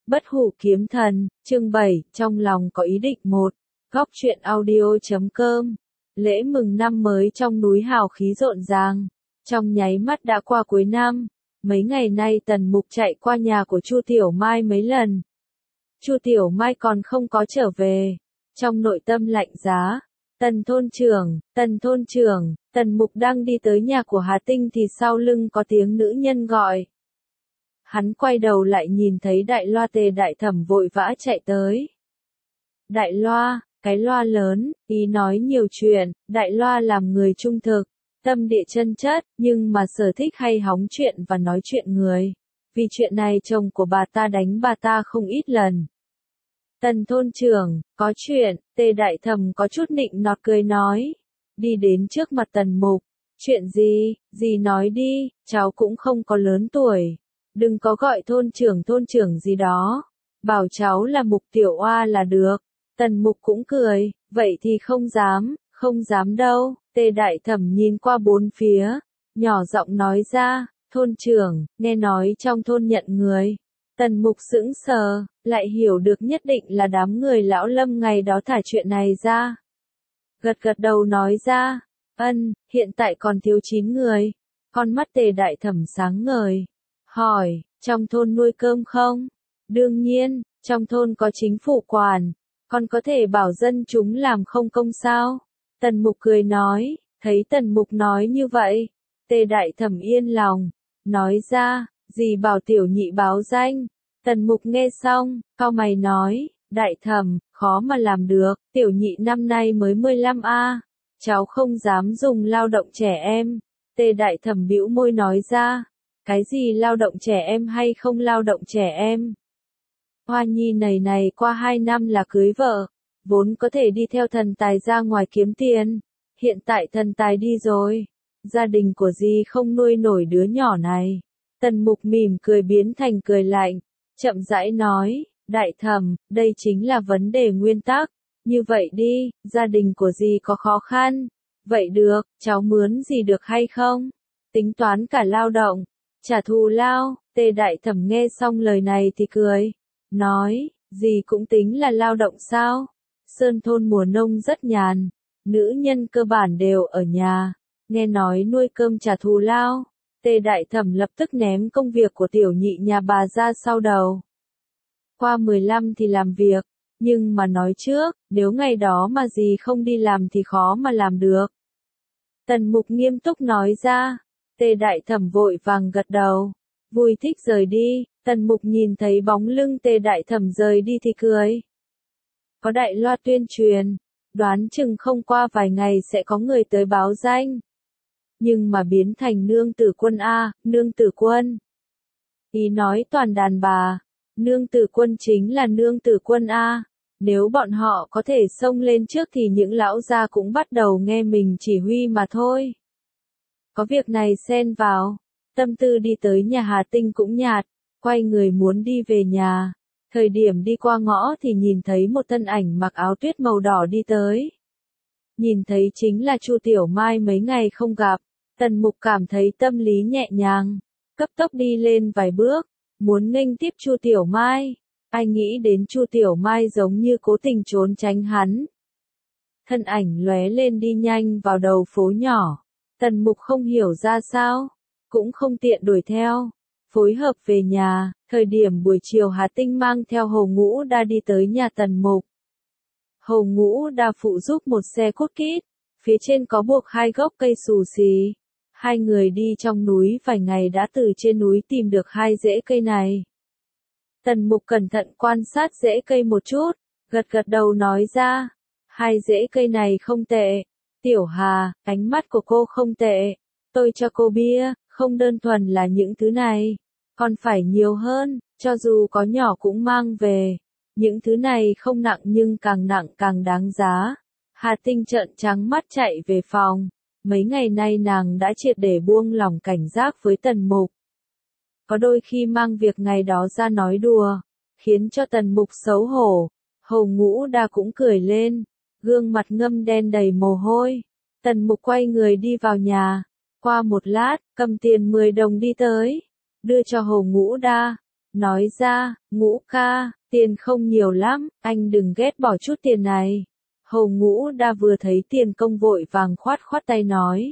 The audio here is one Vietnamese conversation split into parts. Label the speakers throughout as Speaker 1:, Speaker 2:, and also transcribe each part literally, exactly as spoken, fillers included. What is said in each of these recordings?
Speaker 1: Bất hủ kiếm thần, chương bảy, trong lòng có ý định một. Góc truyện audio.com. Lễ mừng năm mới trong núi hào khí rộn ràng. Trong nháy mắt đã qua cuối năm. Mấy ngày nay Tần Mục chạy qua nhà của Chu Tiểu Mai mấy lần. Chu Tiểu Mai còn không có trở về. Trong nội tâm lạnh giá. Tần thôn trưởng, Tần thôn trưởng, Tần Mục đang đi tới nhà của Hà Tinh thì sau lưng có tiếng nữ nhân gọi. Hắn quay đầu lại nhìn thấy đại loa Tề Đại Thẩm vội vã chạy tới. Đại loa, cái loa lớn, ý nói nhiều chuyện, đại loa làm người trung thực, tâm địa chân chất, nhưng mà sở thích hay hóng chuyện và nói chuyện người. Vì chuyện này chồng của bà ta đánh bà ta không ít lần. Tần thôn trưởng, có chuyện, Tề Đại Thẩm có chút nịnh nọt cười nói. Đi đến trước mặt Tần Mục, chuyện gì, gì nói đi, cháu cũng không có lớn tuổi. Đừng có gọi thôn trưởng thôn trưởng gì đó. Bảo cháu là Mục Tiểu Oa là được. Tần Mục cũng cười, vậy thì không dám, không dám đâu. Tề Đại Thẩm nhìn qua bốn phía, nhỏ giọng nói ra, thôn trưởng, nghe nói trong thôn nhận người. Tần Mục sững sờ, lại hiểu được nhất định là đám người lão Lâm ngày đó thả chuyện này ra. Gật gật đầu nói ra, ân, hiện tại còn thiếu chín người. Con mắt Tề Đại Thẩm sáng ngời. Hỏi, trong thôn nuôi cơm không? Đương nhiên, trong thôn có chính phủ quản, còn có thể bảo dân chúng làm không công sao? Tần Mục cười nói, thấy Tần Mục nói như vậy, Tề Đại Thẩm yên lòng, nói ra, gì bảo tiểu nhị báo danh? Tần Mục nghe xong, cau mày nói, Đại Thẩm, khó mà làm được, tiểu nhị năm nay mới mười lăm a, cháu không dám dùng lao động trẻ em. Tề Đại Thẩm bĩu môi nói ra. Cái gì lao động trẻ em hay không lao động trẻ em? Hoa Nhi này này qua hai năm là cưới vợ, vốn có thể đi theo thần tài ra ngoài kiếm tiền. Hiện tại thần tài đi rồi, gia đình của dì không nuôi nổi đứa nhỏ này. Tần Mục mỉm cười biến thành cười lạnh, chậm rãi nói, Đại Thẩm, đây chính là vấn đề nguyên tắc. Như vậy đi, gia đình của dì có khó khăn. Vậy được, cháu mướn gì được hay không? Tính toán cả lao động. Trả thù lao. Tề Đại Thẩm nghe xong lời này thì cười. Nói, gì cũng tính là lao động sao? Sơn thôn mùa nông rất nhàn. Nữ nhân cơ bản đều ở nhà. Nghe nói nuôi cơm trả thù lao. Tề Đại Thẩm lập tức ném công việc của tiểu nhị nhà bà ra sau đầu. Qua mười lăm thì làm việc. Nhưng mà nói trước, nếu ngày đó mà gì không đi làm thì khó mà làm được. Tần Mục nghiêm túc nói ra. Tề Đại Thẩm vội vàng gật đầu, vui thích rời đi. Tần Mục nhìn thấy bóng lưng Tề Đại Thẩm rời đi thì cười. Có đại loa tuyên truyền, đoán chừng không qua vài ngày sẽ có người tới báo danh. Nhưng mà biến thành nương tử quân a, nương tử quân. Ý nói toàn đàn bà, nương tử quân chính là nương tử quân a. Nếu bọn họ có thể xông lên trước thì những lão gia cũng bắt đầu nghe mình chỉ huy mà thôi. Có việc này xen vào, tâm tư đi tới nhà Hà Tinh cũng nhạt, quay người muốn đi về nhà. Thời điểm đi qua ngõ thì nhìn thấy một thân ảnh mặc áo tuyết màu đỏ đi tới. Nhìn thấy chính là Chu Tiểu Mai mấy ngày không gặp, Tần Mục cảm thấy tâm lý nhẹ nhàng, cấp tốc đi lên vài bước, muốn nghênh tiếp Chu Tiểu Mai. Ai nghĩ đến Chu Tiểu Mai giống như cố tình trốn tránh hắn. Thân ảnh lóe lên đi nhanh vào đầu phố nhỏ. Tần Mục không hiểu ra sao, cũng không tiện đuổi theo, phối hợp về nhà. Thời điểm buổi chiều Hà Tinh mang theo Hồ Ngũ Đa đi tới nhà Tần Mục. Hồ Ngũ Đa phụ giúp một xe cốt kít, phía trên có buộc hai gốc cây xù xì. Hai người đi trong núi vài ngày đã từ trên núi tìm được hai rễ cây này. Tần Mục cẩn thận quan sát rễ cây một chút, gật gật đầu nói ra, hai rễ cây này không tệ. Tiểu Hà, ánh mắt của cô không tệ. Tôi cho cô bia, không đơn thuần là những thứ này. Còn phải nhiều hơn, cho dù có nhỏ cũng mang về. Những thứ này không nặng nhưng càng nặng càng đáng giá. Hà Tinh trợn trắng mắt chạy về phòng. Mấy ngày nay nàng đã triệt để buông lỏng cảnh giác với Tần Mục. Có đôi khi mang việc ngày đó ra nói đùa, khiến cho Tần Mục xấu hổ. Hồ Ngũ Đa cũng cười lên. Gương mặt ngâm đen đầy mồ hôi. Tần Mục quay người đi vào nhà. Qua một lát, cầm tiền mười đồng đi tới. Đưa cho Hồ Ngũ Đa. nói ra, Ngũ ca, tiền không nhiều lắm, anh đừng ghét bỏ chút tiền này. Hồ Ngũ Đa vừa thấy tiền công vội vàng khoát khoát tay nói.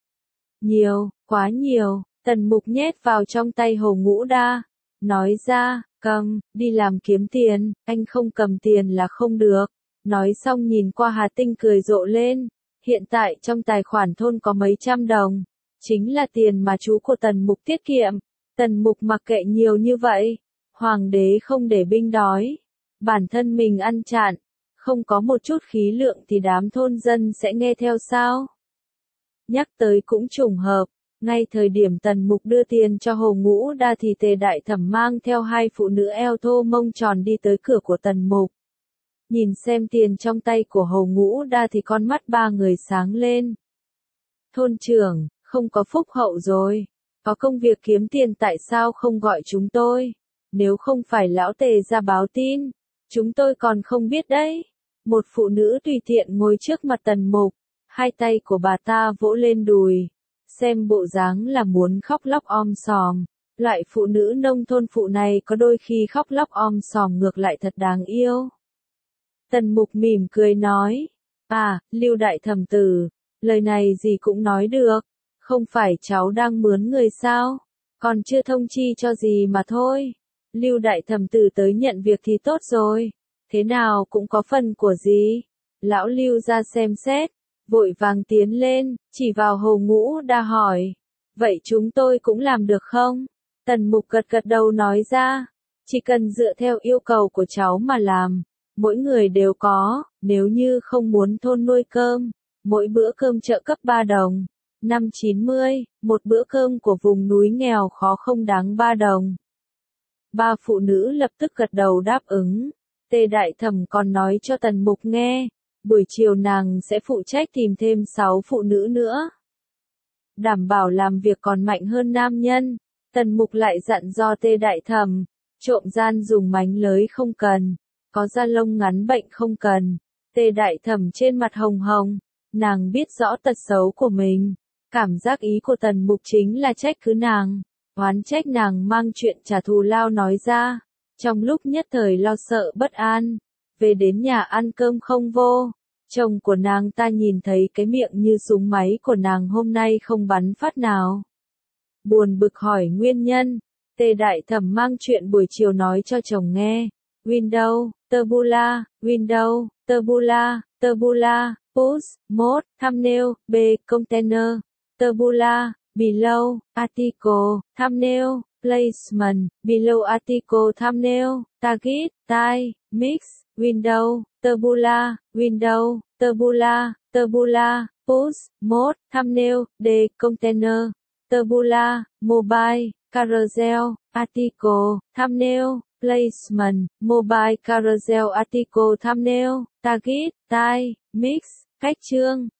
Speaker 1: Nhiều, quá nhiều, Tần Mục nhét vào trong tay Hồ Ngũ Đa, nói ra, cầm, đi làm kiếm tiền, anh không cầm tiền là không được. Nói xong nhìn qua Hà Tinh cười rộ lên, hiện tại trong tài khoản thôn có mấy trăm đồng, chính là tiền mà chú của Tần Mục tiết kiệm. Tần Mục mặc kệ nhiều như vậy, hoàng đế không để binh đói, bản thân mình ăn chạn, không có một chút khí lượng thì đám thôn dân sẽ nghe theo sao? Nhắc tới cũng trùng hợp, ngay thời điểm Tần Mục đưa tiền cho Hồ Ngũ Đa thì Tề Đại Thẩm mang theo hai phụ nữ eo thô mông tròn đi tới cửa của Tần Mục. Nhìn xem tiền trong tay của Hồ Ngũ Đa thì con mắt ba người sáng lên. Thôn trưởng, không có phúc hậu rồi, có công việc kiếm tiền tại sao không gọi chúng tôi? Nếu không phải lão Tề ra báo tin, chúng tôi còn không biết đấy. Một phụ nữ tùy tiện ngồi trước mặt Tần Mục, hai tay của bà ta vỗ lên đùi, xem bộ dáng là muốn khóc lóc om sòm. Loại phụ nữ nông thôn phụ này có đôi khi khóc lóc om sòm ngược lại thật đáng yêu. Tần Mục mỉm cười nói, à, Lưu Đại Thẩm tử, lời này gì cũng nói được, không phải cháu đang mướn người sao, còn chưa thông chi cho gì mà thôi. Lưu Đại Thẩm tử tới nhận việc thì tốt rồi, thế nào cũng có phần của gì. Lão Lưu ra xem xét, vội vàng tiến lên, chỉ vào Hồ Ngũ Đa hỏi, vậy chúng tôi cũng làm được không? Tần Mục gật gật đầu nói ra, chỉ cần dựa theo yêu cầu của cháu mà làm. Mỗi người đều có, nếu như không muốn thôn nuôi cơm, mỗi bữa cơm trợ cấp ba đồng. Năm chín mươi, một bữa cơm của vùng núi nghèo khó không đáng ba đồng. Ba phụ nữ lập tức gật đầu đáp ứng. Tề Đại Thẩm còn nói cho Tần Mục nghe, buổi chiều nàng sẽ phụ trách tìm thêm sáu phụ nữ nữa. Đảm bảo làm việc còn mạnh hơn nam nhân. Tần Mục lại dặn dò Tề Đại Thẩm, trộm gian dùng mánh lới không cần. Có da lông ngắn bệnh không cần. Tề Đại Thẩm trên mặt hồng hồng, nàng biết rõ tật xấu của mình. Cảm giác ý của Tần Mục chính là trách cứ nàng, oán trách nàng mang chuyện trả thù lao nói ra. Trong lúc nhất thời lo sợ bất an, về đến nhà ăn cơm không vô. Chồng của nàng ta nhìn thấy cái miệng như súng máy của nàng hôm nay không bắn phát nào. Buồn bực hỏi nguyên nhân, Tề Đại Thẩm mang chuyện buổi chiều nói cho chồng nghe. Windows, Tabula, Windows, Tabula, Tabula, Push, Mode, Thumbnail, B, Container, Tabula, Below, Article, Thumbnail, Placement, Below Article Thumbnail, Target, Type, Mix, Windows, Tabula, Windows, Tabula, Tabula, Push, Mode, Thumbnail, D, Container, Tabula, Mobile, Carousel, Article, Thumbnail, Placement, Mobile Carousel Article Thumbnail, Target, Type, Mix, Cách chương.